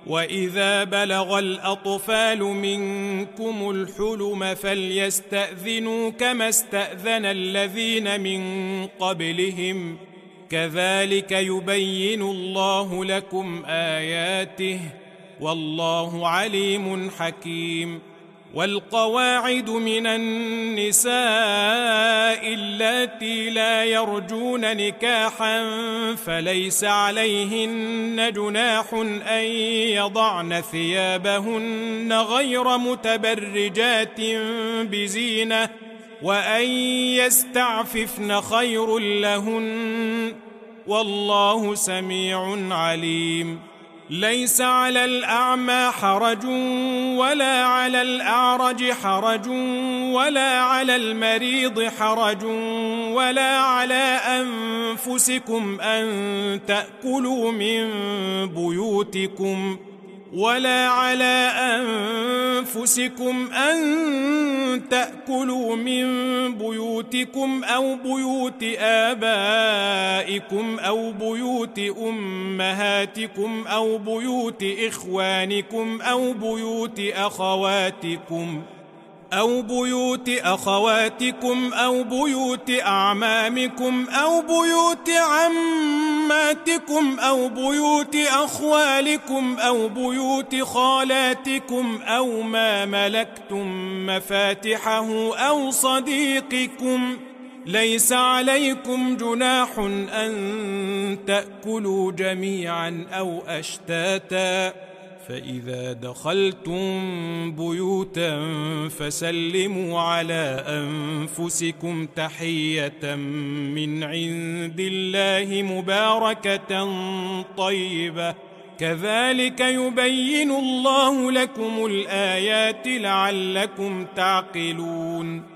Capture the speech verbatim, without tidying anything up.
وإذا بلغ الأطفال منكم الحلم فليستأذنوا كما استأذن الذين من قبلهم كذلك يبين الله لكم آياته والله عليم حكيم. والقواعد من النساء اللاتي لا يرجون نكاحا فليس عليهن جناح أن يضعن ثيابهن غير متبرجات بزينة وأن يستعففن خير لهن والله سميع عليم. ليس على الأعمى حرج ولا على الأعرج حرج ولا على المريض حرج ولا على أنفسكم أن تأكلوا من بيوتكم ولا على أنفسكم أن تأكلوا من بيوتكم أو بيوت آبائكم أو بيوت أمهاتكم أو بيوت إخوانكم أو بيوت أخواتكم أو بيوت أخواتكم أو بيوت أعمامكم أو بيوت عماتكم أو بيوت أخوالكم أو بيوت خالاتكم أو ما ملكتم مفاتحه أو صديقكم. ليس عليكم جناح أن تأكلوا جميعا أو أشتاتا فإذا دخلتم بيوتا فسلموا على أنفسكم تحية من عند الله مباركة طيبة كذلك يبين الله لكم الآيات لعلكم تعقلون.